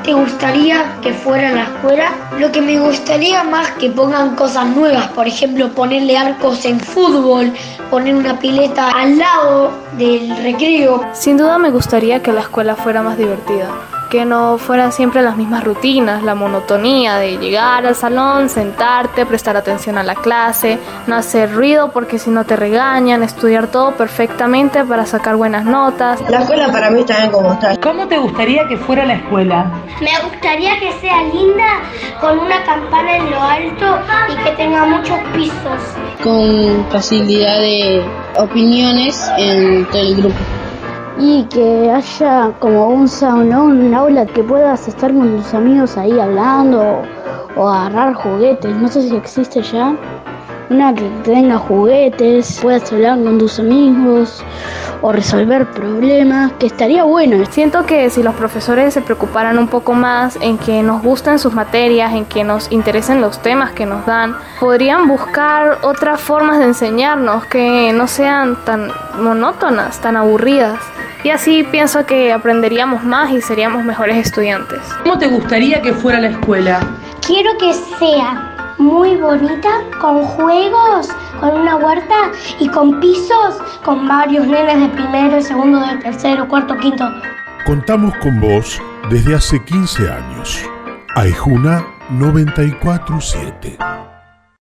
te gustaría que fuera la escuela? Lo que me gustaría más que pongan cosas nuevas, por ejemplo, ponerle arcos en fútbol, poner una pileta al lado del recreo. Sin duda me gustaría que la escuela fuera más divertida, que no fueran siempre las mismas rutinas, la monotonía de llegar al salón, sentarte, prestar atención a la clase, no hacer ruido porque si no te regañan, estudiar todo perfectamente para sacar buenas notas. La escuela para mí está bien como está. ¿Cómo te gustaría que fuera la escuela? Me gustaría que sea linda, con una campana en lo alto y que tenga muchos pisos. Con facilidad de opiniones en todo el grupo. Y que haya como un salón, un aula que puedas estar con tus amigos ahí hablando o agarrar juguetes. No sé si existe ya. Una que tenga juguetes, puedas hablar con tus amigos o resolver problemas, que estaría bueno. Siento que si los profesores se preocuparan un poco más en que nos gusten sus materias, en que nos interesen los temas que nos dan, podrían buscar otras formas de enseñarnos que no sean tan monótonas, tan aburridas. Y así pienso que aprenderíamos más y seríamos mejores estudiantes. ¿Cómo te gustaría que fuera la escuela? Quiero que sea muy bonita, con juegos, con una huerta y con pisos, con varios nenes de primero, segundo, de tercero, cuarto, quinto. Contamos con vos desde hace 15 años. Aijuna 94.7.